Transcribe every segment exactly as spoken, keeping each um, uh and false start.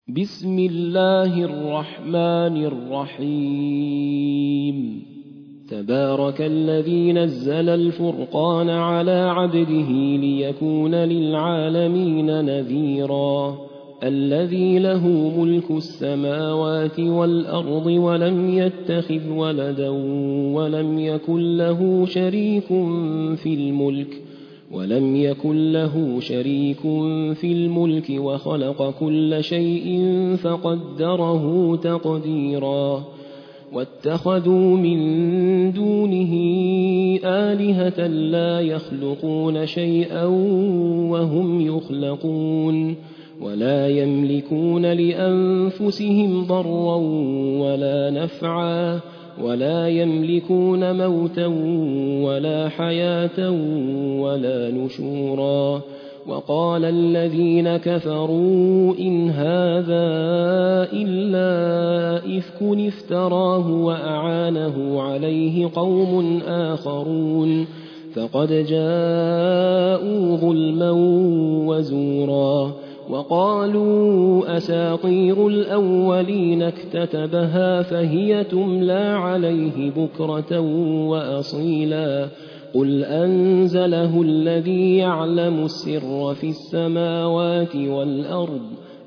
بسم الله الرحمن الرحيم تبارك الذي نزل الفرقان على عبده ليكون للعالمين نذيرا الذي له ملك السماوات والأرض ولم يتخذ ولدا ولم يكن له شريك في الملك ولم يكن له شريك في الملك وخلق كل شيء فقدره تقديرا واتخذوا من دونه آلهة لا يخلقون شيئا وهم يخلقون ولا يملكون لأنفسهم ضرا ولا نفعا ولا يملكون موتا ولا حياة ولا نشورا وقال الذين كفروا إن هذا إلا إفك افتراه وأعانه عليه قوم آخرون فقد جاءوا ظلما وزورا وقالوا أساطير الأولين اكتتبها فهي تملى عليه بكرة وأصيلا قل أنزله الذي يعلم السر في السماوات والأرض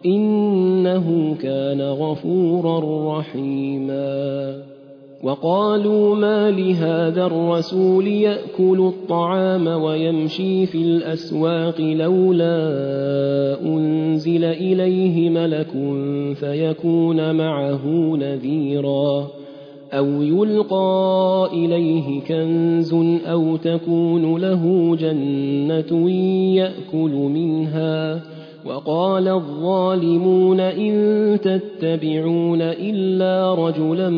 إنه كان غفورا رحيما وقالوا ما لهذا الرسول يأكل الطعام ويمشي في الأسواق لولا أنزل إليه ملك فيكون معه نذيرا أو يلقى إليه كنز أو تكون له جنة يأكل منها وقال الظالمون إن تتبعون إلا رجلا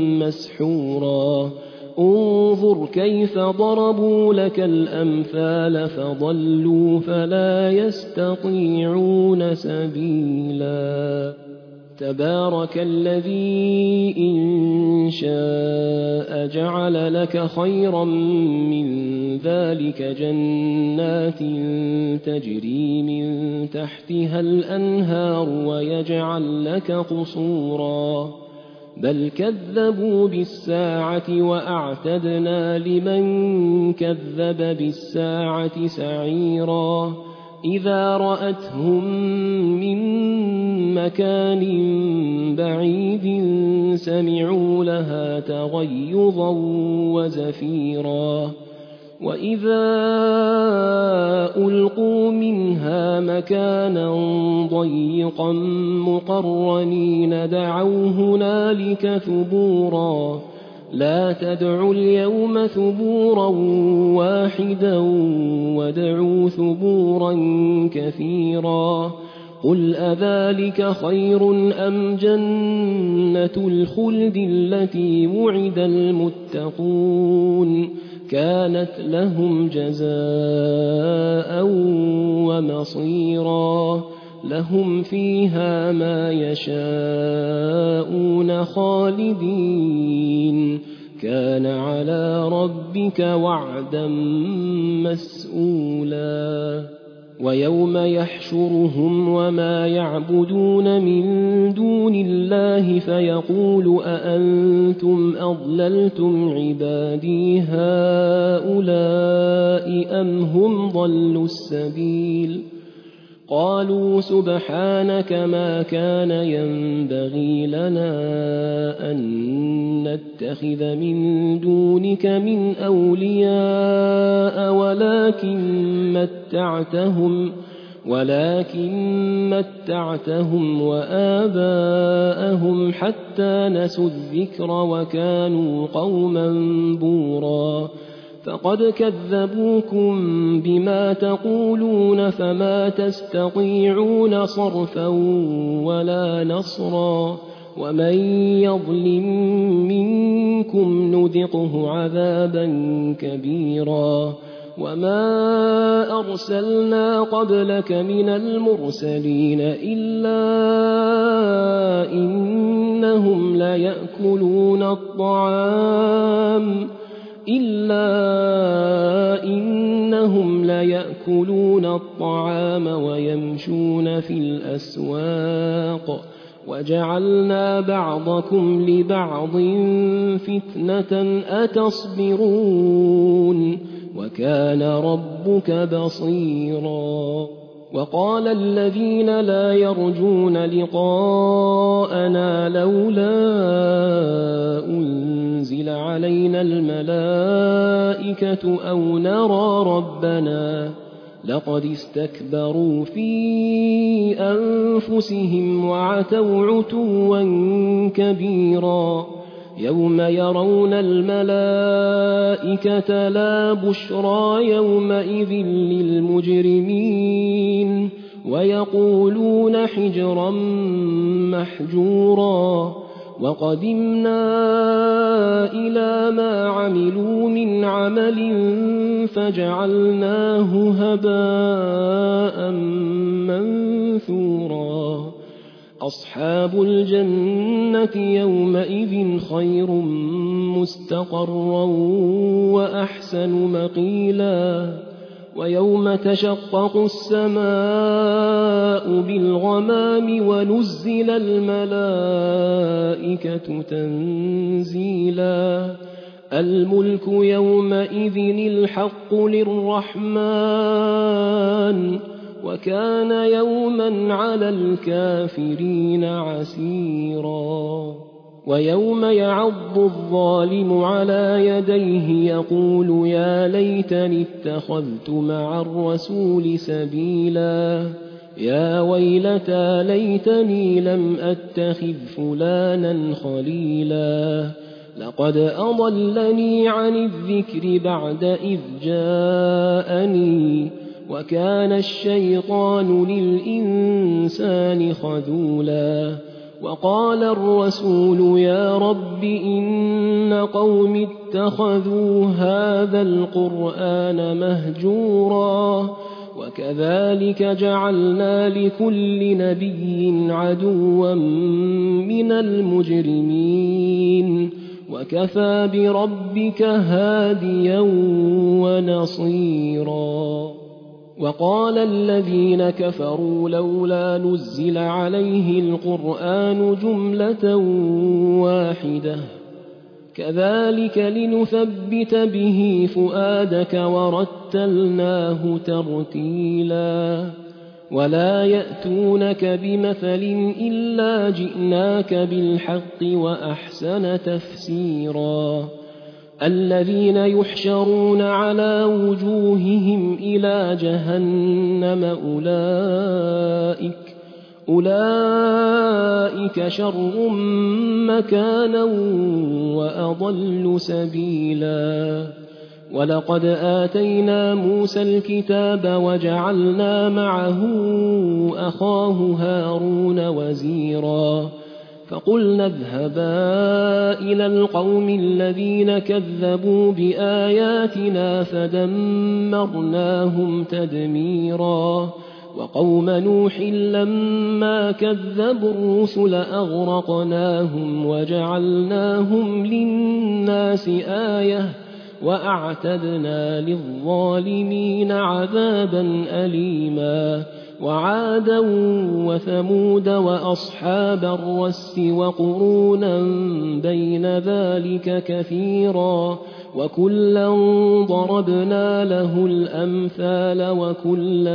مسحورا انظر كيف ضربوا لك الأمثال فضلوا فلا يستطيعون سبيلا تبارك الذي إن شاء جعل لك خيرا من ذلك جنات تجري من تحتها الأنهار ويجعل لك قصورا بل كذبوا بالساعة وأعتدنا لمن كذب بالساعة سعيرا إذا رأتهم من مكان بعيد سمعوا لها تغيظا وزفيرا وإذا ألقوا منها مكانا ضيقا مقرنين دعوا هنالك ثبورا لا تدعوا اليوم ثبورا واحدا وادعوا ثبورا كثيرا قل أذلك خير أم جنة الخلد التي وعد المتقون كانت لهم جزاء ومصيرا لهم فيها ما يشاءون خالدين كان على ربك وعدا مسئولا ويوم يحشرهم وما يعبدون من دون الله فيقول أأنتم أضللتم عبادي هؤلاء أم هم ضلوا السبيل قالوا سبحانك ما كان ينبغي لنا أن نتخذ من دونك من أولياء ولكن متعتهم ولكن متعتهم وآباءهم حتى نسوا الذكر وكانوا قوما بورا فقد كذبوكم بما تقولون فما تستطيعون صرفا ولا نصرا ومن يظلم منكم نذقه عذابا كبيرا وما أرسلنا قبلك من المرسلين إلا إنهم ليأكلون الطعام إلا إن إنهم ليأكلون الطعام ويمشون في الأسواق وجعلنا بعضكم لبعض فتنة أتصبرون وكان ربك بصيرا وقال الذين لا يرجون لقاءنا لولا أنزل علينا الملائكة أو نرى ربنا لقد استكبروا في أنفسهم وعتوا عتوا كبيرا يوم يرون الملائكة لا بشرى يومئذ للمجرمين ويقولون حجرا محجورا وقدمنا إلى ما عملوا من عمل فجعلناه هباء منثورا أصحاب الجنة يومئذ خير مستقرا وأحسن مقيلا ويوم تشقق السماء بالغمام ونزل الملائكة تنزيلا الملك يومئذ الحق للرحمن وكان يوما على الكافرين عسيرا ويوم يعض الظالم على يديه يقول يا ليتني اتخذت مع الرسول سبيلا يا ويلتى ليتني لم أتخذ فلانا خليلا لقد أضلني عن الذكر بعد إذ جاءني وكان الشيطان للإنسان خذولا وقال الرسول يا رب إن قوم اتخذوا هذا القرآن مهجورا وكذلك جعلنا لكل نبي عدوا من المجرمين وكفى بربك هاديا ونصيرا وقال الذين كفروا لولا نزل عليه القرآن جملة واحدة كذلك لنثبت به فؤادك ورتلناه ترتيلا ولا يأتونك بمثل إلا جئناك بالحق وأحسن تفسيرا الذين يحشرون على وجوههم إلى جهنم أولئك أولئك شر مكانا وأضل سبيلا ولقد آتينا موسى الكتاب وجعلنا معه أخاه هارون وزيرا فقلنا اذهبا إلى القوم الذين كذبوا بآياتنا فدمرناهم تدميرا وقوم نوح لما كذبوا الرسل أغرقناهم وجعلناهم للناس آية وأعتدنا للظالمين عذابا أليما وعادا وثمود وأصحاب الرس وقرونا بين ذلك كثيرا وكلا ضربنا له الأمثال وكلا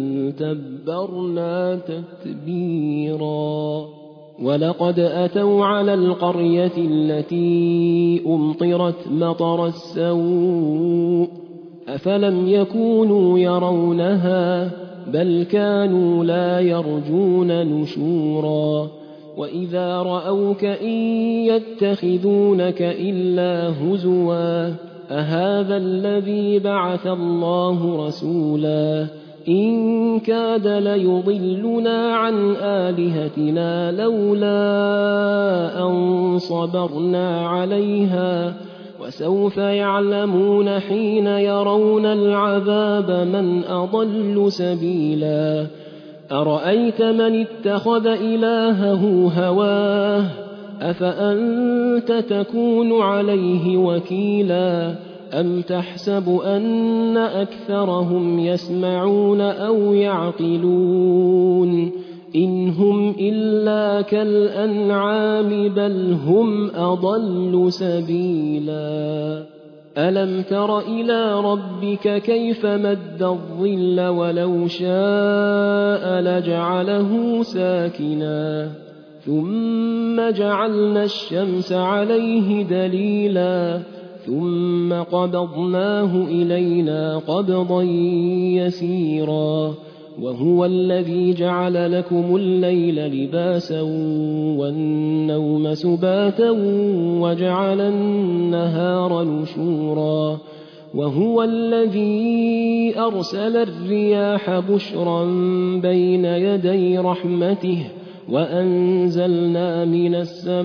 تبرنا تتبيرا ولقد أتوا على القرية التي أمطرت مطر السوء أفلم يكونوا يرونها بل كانوا لا يرجون نشورا وإذا رأوك إن يتخذونك إلا هزوا أهذا الذي بعث الله رسولا إن كاد ليضلنا عن آلهتنا لولا أن صبرنا عليها وسوف يعلمون حين يرون العذاب من أضل سبيلا أرأيت من اتخذ إلهه هواه أفأنت تكون عليه وكيلا أم تحسب أن أكثرهم يسمعون أو يعقلون إن هم إلا كالأنعام بل هم أضل سبيلا ألم تر إلى ربك كيف مد الظل ولو شاء لجعله ساكنا ثم جعلنا الشمس عليه دليلا ثم قبضناه إلينا قبضا يسيرا وهو الذي جعل لكم الليل لباسا والنوم سباتا وجعل النهار نشورا وهو الذي أرسل الرياح بشرا بين يدي رحمته وأنزلنا من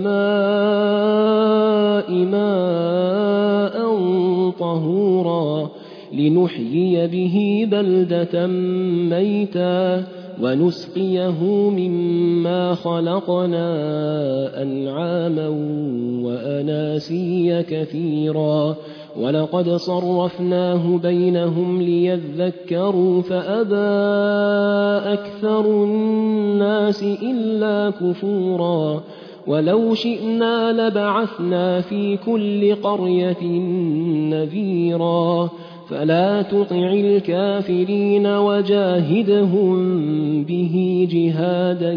السماء ماء طهورا لنحيي به بلدة ميتا ونسقيه مما خلقنا أنعاما وأناسيا كثيرا ولقد صرفناه بينهم ليذكروا فأبى أكثر الناس إلا كفورا ولو شئنا لبعثنا في كل قرية نذيرا فلا تطع الكافرين وجاهدهم به جهادا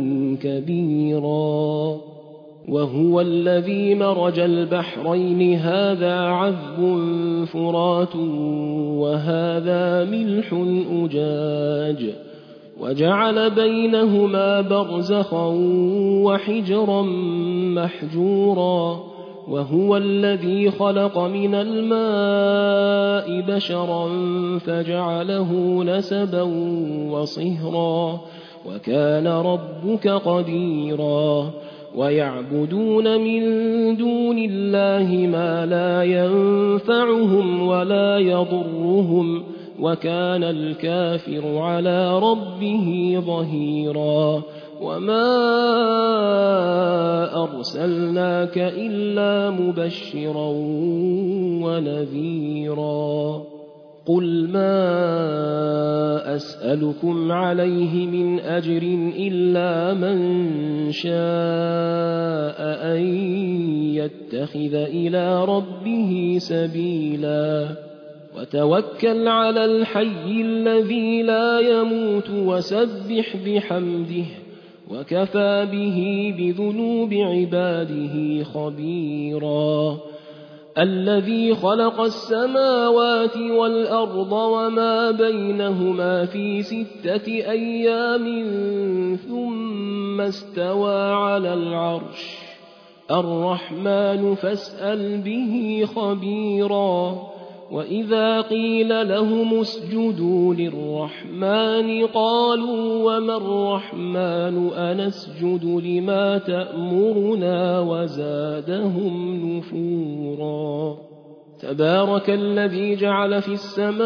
كبيرا وهو الذي مرج البحرين هذا عذب فرات وهذا ملح أجاج وجعل بينهما برزخا وحجرا محجورا وهو الذي خلق من الماء بشرا فجعله نسبا وصهرا وكان ربك قديرا ويعبدون من دون الله ما لا ينفعهم ولا يضرهم وكان الكافر على ربه ظهيرا وما أرسلناك إلا مبشرا ونذيرا قل ما أسألكم عليه من أجر إلا من شاء أن يتخذ إلى ربه سبيلا وتوكل على الحي الذي لا يموت وسبح بحمده وكفى به بذنوب عباده خبيرا الذي خلق السماوات والأرض وما بينهما في ستة أيام ثم استوى على العرش الرحمن فاسأل به خبيرا وإذا قيل لهم اسجدوا للرحمن قالوا وما الرحمن أنسجد لما تأمرنا وزادهم نفورا تبارك الذي جعل في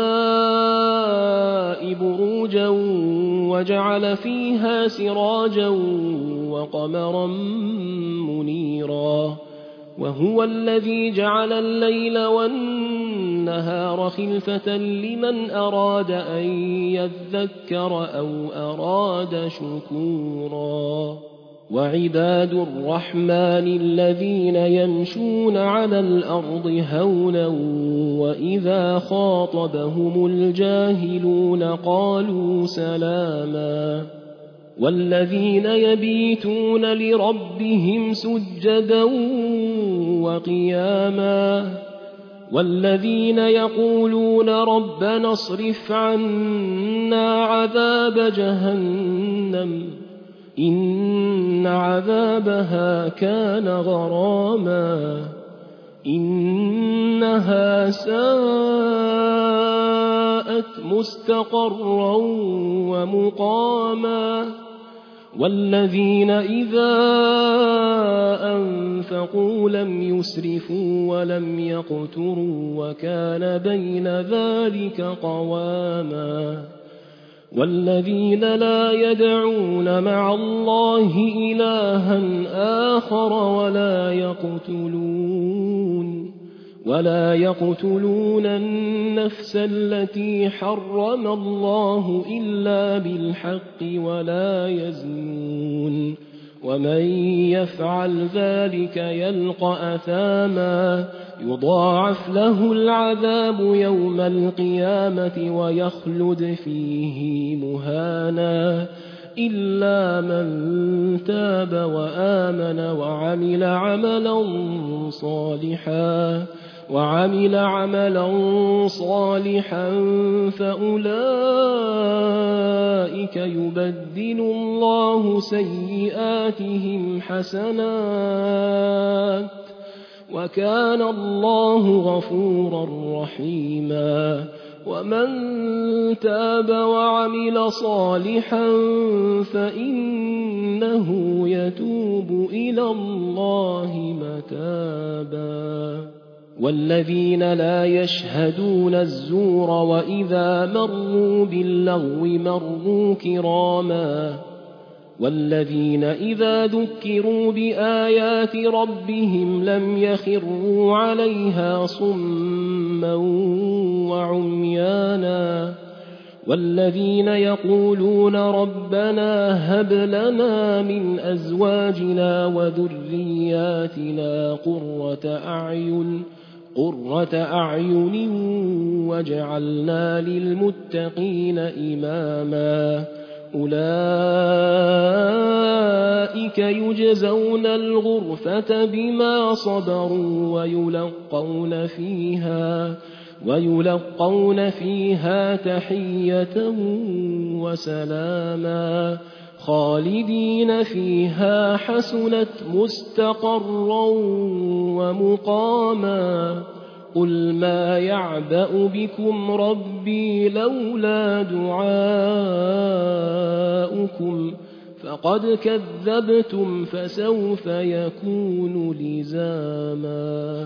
السماء بروجا وجعل فيها سراجا وقمرا منيرا وهو الذي جعل الليل والنهار خلفة لمن أراد أن يذكر أو أراد شكورا وعباد الرحمن الذين يمشون على الأرض هونا وإذا خاطبهم الجاهلون قالوا سلاما والذين يبيتون لربهم سجدا وقياما والذين يقولون ربنا اصرف عنا عذاب جهنم إن عذابها كان غراما إنها ساءت مستقرا ومقاما والذين إذا أنفقوا لم يسرفوا ولم يقتروا وكان بين ذلك قواما والذين لا يدعون مع الله إلها آخر ولا يقتلون ولا يقتلون النفس التي حرم الله إلا بالحق ولا يزنون ومن يفعل ذلك يلقى أثاما يضاعف له العذاب يوم القيامة ويخلد فيه مهانا إلا من تاب وآمن وعمل عملا صالحا وعمل عملا صالحا فأولئك يبدل الله سيئاتهم حسنات وكان الله غفورا رحيما ومن تاب وعمل صالحا فإنه يتوب إلى الله متابا والذين لا يشهدون الزور وإذا مروا باللغو مروا كراما والذين إذا ذكروا بآيات ربهم لم يخروا عليها صما وعميانا والذين يقولون ربنا هب لنا من أزواجنا وذرياتنا قرة أعين قرة أعين واجعلنا للمتقين إماما أولئك يجزون الغرفة بما صبروا ويلقون فيها ويلقون فيها تحية وسلاما خالدين فيها حسنت مستقرا ومقاما قل ما يعبأ بكم ربي لولا دعاؤكم فقد كذبتم فسوف يكون لزاما